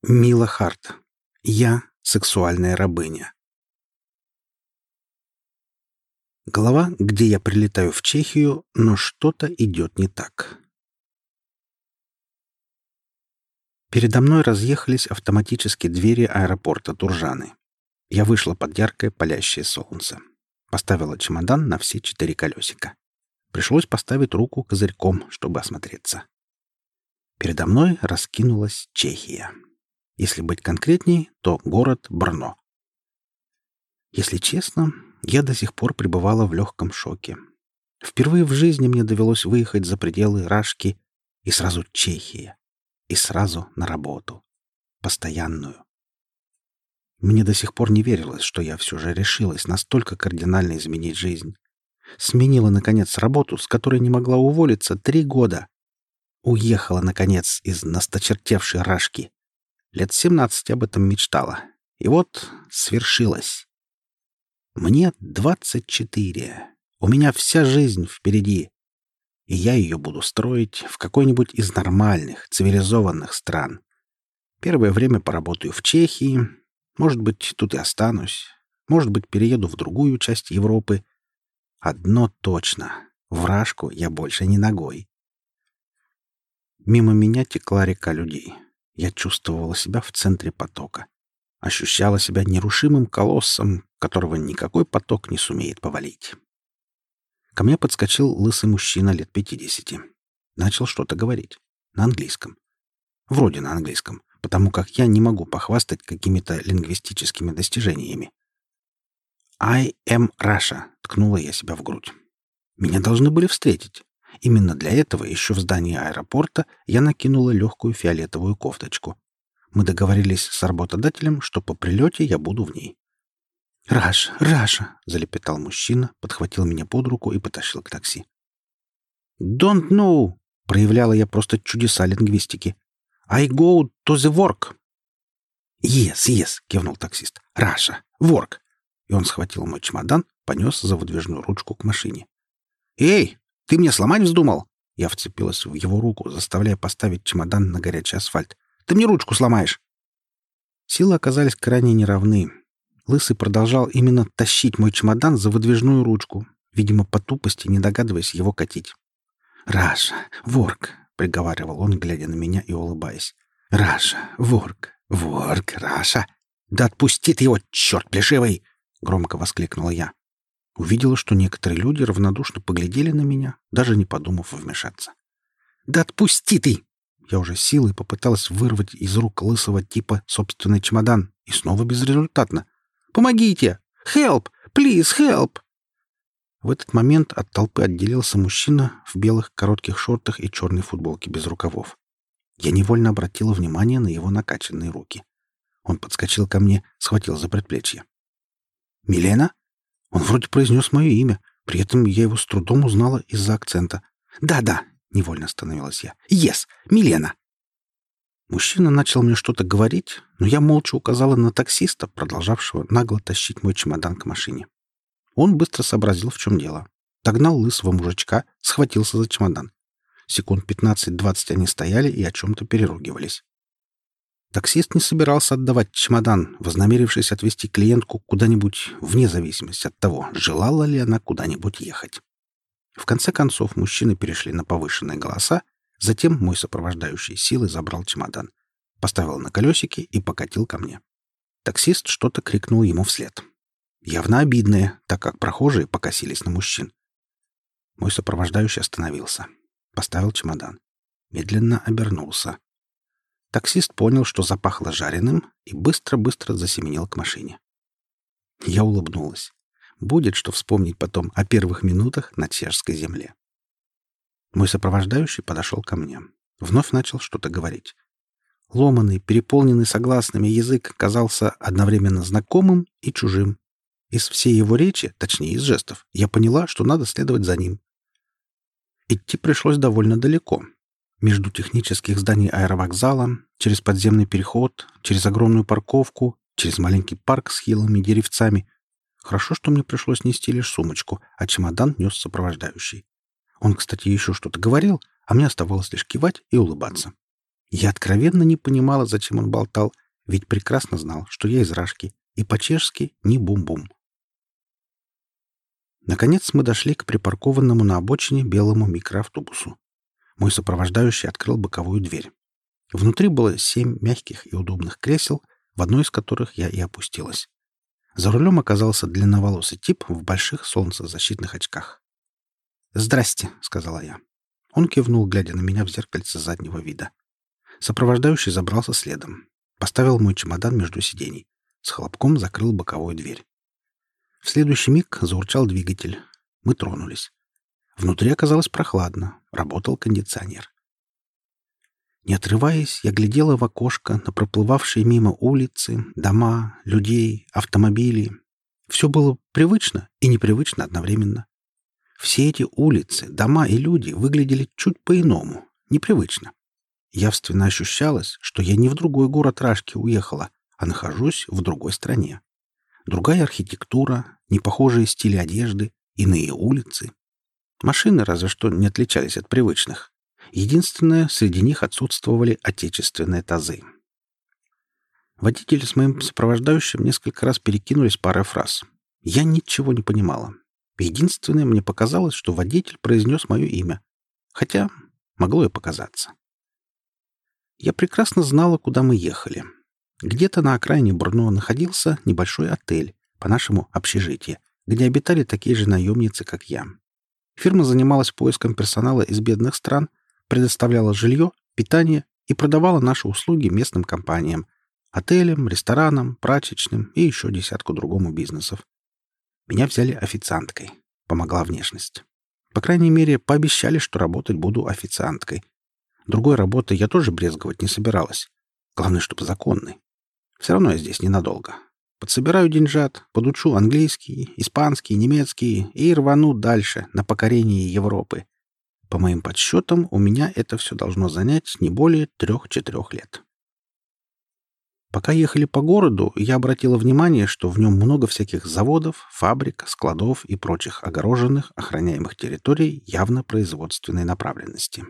Мила Харт. Я сексуальная рабыня. Глава, где я прилетаю в Чехию, но что-то идет не так. Передо мной разъехались автоматические двери аэропорта Туржаны. Я вышла под яркое палящее солнце. Поставила чемодан на все 4 колесика. Пришлось поставить руку козырьком, чтобы осмотреться. Передо мной раскинулась Чехия. Если быть конкретней, то город Брно. Если честно, я до сих пор пребывала в легком шоке. Впервые в жизни мне довелось выехать за пределы Рашки, и сразу Чехия, и сразу на работу. Постоянную. Мне до сих пор не верилось, что я все же решилась настолько кардинально изменить жизнь. Сменила, наконец, работу, с которой не могла уволиться 3 года. Уехала, наконец, из насточертевшей Рашки. Лет 17 об этом мечтала. И вот свершилось. Мне 24. У меня вся жизнь впереди. И я ее буду строить в какой-нибудь из нормальных, цивилизованных стран. Первое время поработаю в Чехии. Может быть, тут и останусь. Может быть, перееду в другую часть Европы. Одно точно. В Рашку я больше не ногой. Мимо меня текла река людей. Я чувствовала себя в центре потока. Ощущала себя нерушимым колоссом, которого никакой поток не сумеет повалить. Ко мне подскочил лысый мужчина лет 50. Начал что-то говорить. На английском. Вроде на английском, потому как я не могу похвастать какими-то лингвистическими достижениями. «I am Russia», — ткнула я себя в грудь. Меня должны были встретить. Именно для этого еще в здании аэропорта я накинула легкую фиолетовую кофточку. Мы договорились с работодателем, что по прилете я буду в ней. «Раша, Раша!» — залепетал мужчина, подхватил меня под руку и потащил к такси. «Don't know!» — проявляла я просто чудеса лингвистики. «I go to the work!» «Yes, yes!» — кивнул таксист. «Раша! Work!» И он схватил мой чемодан, понес за выдвижную ручку к машине. «Эй! Ты мне сломать вздумал?» Я вцепилась в его руку, заставляя поставить чемодан на горячий асфальт. «Ты мне ручку сломаешь!» Силы оказались крайне неравны. Лысый продолжал именно тащить мой чемодан за выдвижную ручку, видимо, по тупости не догадываясь его катить. «Раша, ворк!» — приговаривал он, глядя на меня и улыбаясь. «Раша, ворк, ворк, Раша! Да отпусти ты его, черт плешивый!» — громко воскликнула я. Увидела, что некоторые люди равнодушно поглядели на меня, даже не подумав вмешаться. «Да отпусти ты!» Я уже силой попыталась вырвать из рук лысого типа собственный чемодан, и снова безрезультатно. «Помогите! Help! Please, help!» В этот момент от толпы отделился мужчина в белых коротких шортах и черной футболке без рукавов. Я невольно обратила внимание на его накачанные руки. Он подскочил ко мне, схватил за предплечье. «Милена?» Он вроде произнес мое имя, при этом я его с трудом узнала из-за акцента. «Да-да», — невольно остановилась я. «Yes, Милена». Мужчина начал мне что-то говорить, но я молча указала на таксиста, продолжавшего нагло тащить мой чемодан к машине. Он быстро сообразил, в чем дело. Догнал лысого мужичка, схватился за чемодан. Секунд 15-20 они стояли и о чем-то переругивались. Таксист не собирался отдавать чемодан, вознамерившись отвезти клиентку куда-нибудь, вне зависимости от того, желала ли она куда-нибудь ехать. В конце концов мужчины перешли на повышенные голоса, затем мой сопровождающий силой забрал чемодан, поставил на колесики и покатил ко мне. Таксист что-то крикнул ему вслед. Явно обидное, так как прохожие покосились на мужчин. Мой сопровождающий остановился, поставил чемодан, медленно обернулся. Таксист понял, что запахло жареным, и быстро-быстро засеменил к машине. Я улыбнулась. Будет что вспомнить потом о первых минутах на чешской земле. Мой сопровождающий подошел ко мне. Вновь начал что-то говорить. Ломанный, переполненный согласными язык казался одновременно знакомым и чужим. Из всей его речи, точнее из жестов, я поняла, что надо следовать за ним. Идти пришлось довольно далеко. Между технических зданий аэровокзала, через подземный переход, через огромную парковку, через маленький парк с хилыми деревцами. Хорошо, что мне пришлось нести лишь сумочку, а чемодан нес сопровождающий. Он, кстати, еще что-то говорил, а мне оставалось лишь кивать и улыбаться. Я откровенно не понимала, зачем он болтал, ведь прекрасно знал, что я из Рашки, и по-чешски не бум-бум. Наконец мы дошли к припаркованному на обочине белому микроавтобусу. Мой сопровождающий открыл боковую дверь. Внутри было 7 мягких и удобных кресел, в одно из которых я и опустилась. За рулем оказался длинноволосый тип в больших солнцезащитных очках. «Здрасте», — сказала я. Он кивнул, глядя на меня в зеркальце заднего вида. Сопровождающий забрался следом. Поставил мой чемодан между сидений. С хлопком закрыл боковую дверь. В следующий миг заурчал двигатель. Мы тронулись. Внутри оказалось прохладно. Работал кондиционер. Не отрываясь, я глядела в окошко на проплывавшие мимо улицы, дома, людей, автомобили. Все было привычно и непривычно одновременно. Все эти улицы, дома и люди выглядели чуть по-иному, непривычно. Явственно ощущалось, что я не в другой город Рашки уехала, а нахожусь в другой стране. Другая архитектура, непохожие стили одежды, иные улицы. Машины разве что не отличались от привычных. Единственное, среди них отсутствовали отечественные тазы. Водитель с моим сопровождающим несколько раз перекинулись парой фраз. Я ничего не понимала. Единственное, мне показалось, что водитель произнес мое имя. Хотя могло и показаться. Я прекрасно знала, куда мы ехали. Где-то на окраине Брно находился небольшой отель, по-нашему общежитие, где обитали такие же наемницы, как я. Фирма занималась поиском персонала из бедных стран, предоставляла жилье, питание и продавала наши услуги местным компаниям, отелям, ресторанам, прачечным и еще десятку другому бизнесов. Меня взяли официанткой. Помогла внешность. По крайней мере, пообещали, что работать буду официанткой. Другой работы я тоже брезговать не собиралась. Главное, чтобы законной. Все равно я здесь ненадолго. Подсобираю деньжат, подучу английский, испанский, немецкий и рвану дальше, на покорение Европы. По моим подсчетам, у меня это все должно занять не более 3-4 лет. Пока ехали по городу, я обратила внимание, что в нем много всяких заводов, фабрик, складов и прочих огороженных, охраняемых территорий явно производственной направленности.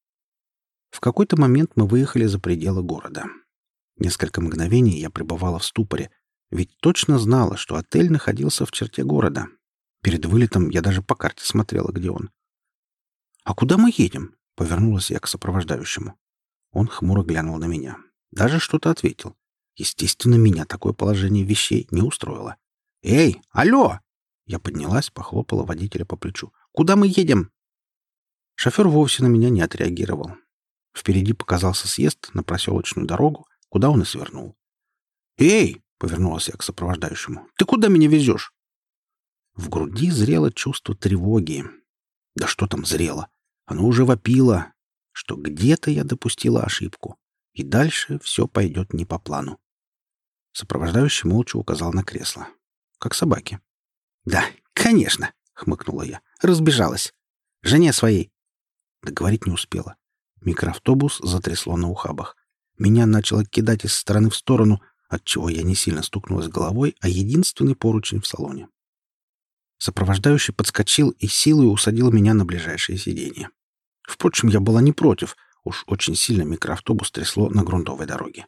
В какой-то момент мы выехали за пределы города. Несколько мгновений я пребывала в ступоре, ведь точно знала, что отель находился в черте города. Перед вылетом я даже по карте смотрела, где он. «А куда мы едем?» — повернулась я к сопровождающему. Он хмуро глянул на меня. Даже что-то ответил. Естественно, меня такое положение вещей не устроило. «Эй, алло!» Я поднялась, похлопала водителя по плечу. «Куда мы едем?» Шофер вовсе на меня не отреагировал. Впереди показался съезд на проселочную дорогу, куда он и свернул. «Эй!» — повернулась я к сопровождающему. «Ты куда меня везешь?» В груди зрело чувство тревоги. Да что там зрело? Оно уже вопило, что где-то я допустила ошибку, и дальше все пойдет не по плану. Сопровождающий молча указал на кресло. Как собаки. «Да, конечно!» — хмыкнула я. «Разбежалась. Жене своей!» Договорить не успела. Микроавтобус затрясло на ухабах. Меня начало кидать из стороны в сторону, отчего я не сильно стукнулась головой о единственный поручень в салоне. Сопровождающий подскочил и силой усадил меня на ближайшее сиденье. Впрочем, я была не против. Уж очень сильно микроавтобус трясло на грунтовой дороге.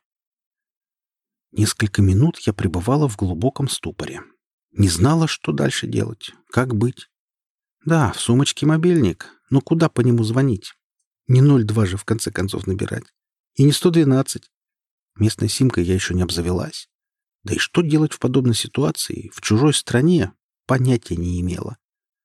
Несколько минут я пребывала в глубоком ступоре. Не знала, что дальше делать, как быть. Да, в сумочке мобильник, но куда по нему звонить? Не 02 же в конце концов набирать. И не 112. Местной симкой я еще не обзавелась. Да и что делать в подобной ситуации, в чужой стране, понятия не имела.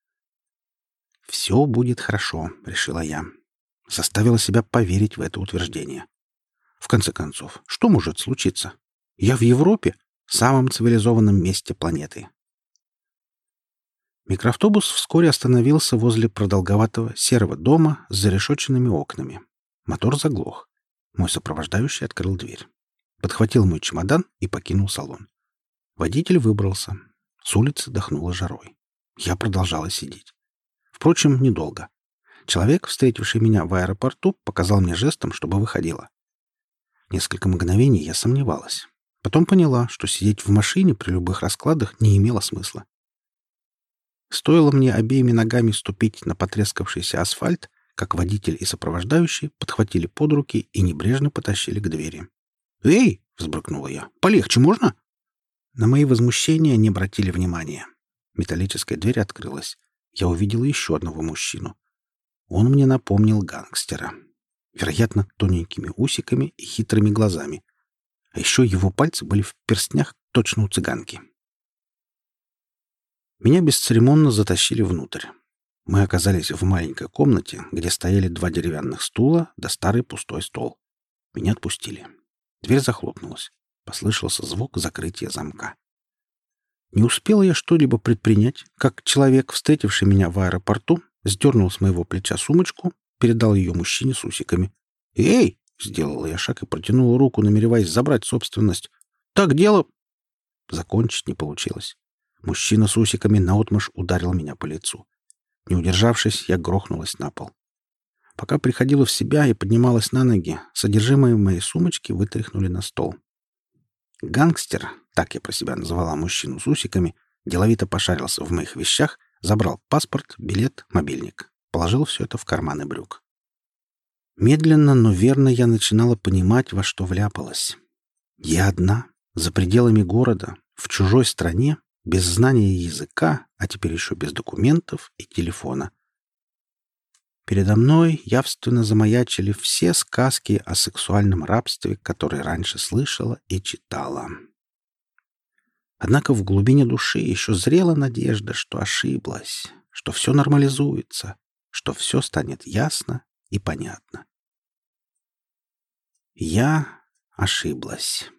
«Все будет хорошо», — решила я. Заставила себя поверить в это утверждение. В конце концов, что может случиться? Я в Европе, самом цивилизованном месте планеты. Микроавтобус вскоре остановился возле продолговатого серого дома с зарешоченными окнами. Мотор заглох. Мой сопровождающий открыл дверь. Подхватил мой чемодан и покинул салон. Водитель выбрался. С улицы дохнуло жарой. Я продолжала сидеть. Впрочем, недолго. Человек, встретивший меня в аэропорту, показал мне жестом, чтобы выходила. Несколько мгновений я сомневалась. Потом поняла, что сидеть в машине при любых раскладах не имело смысла. Стоило мне обеими ногами ступить на потрескавшийся асфальт, как водитель и сопровождающий подхватили под руки и небрежно потащили к двери. «Эй!» — взбрыкнула я. «Полегче можно?» На мои возмущения не обратили внимания. Металлическая дверь открылась. Я увидел еще одного мужчину. Он мне напомнил гангстера. Вероятно, тоненькими усиками и хитрыми глазами. А еще его пальцы были в перстнях точно у цыганки. Меня бесцеремонно затащили внутрь. Мы оказались в маленькой комнате, где стояли 2 деревянных стула да старый пустой стол. Меня отпустили. Дверь захлопнулась. Послышался звук закрытия замка. Не успел я что-либо предпринять, как человек, встретивший меня в аэропорту, сдернул с моего плеча сумочку, передал ее мужчине с усиками. «Эй!» — сделала я шаг и протянула руку, намереваясь забрать собственность. «Так дело...» Закончить не получилось. Мужчина с усиками наотмашь ударил меня по лицу. Не удержавшись, я грохнулась на пол. Пока приходила в себя и поднималась на ноги, содержимое моей сумочки вытряхнули на стол. Гангстер, так я про себя называла мужчину с усиками, деловито пошарился в моих вещах, забрал паспорт, билет, мобильник. Положил все это в карманы брюк. Медленно, но верно я начинала понимать, во что вляпалась. Я одна, за пределами города, в чужой стране, без знания языка, а теперь еще без документов и телефона. Передо мной явственно замаячили все сказки о сексуальном рабстве, которые раньше слышала и читала. Однако в глубине души еще зрела надежда, что ошиблась, что все нормализуется, что все станет ясно и понятно. Я ошиблась.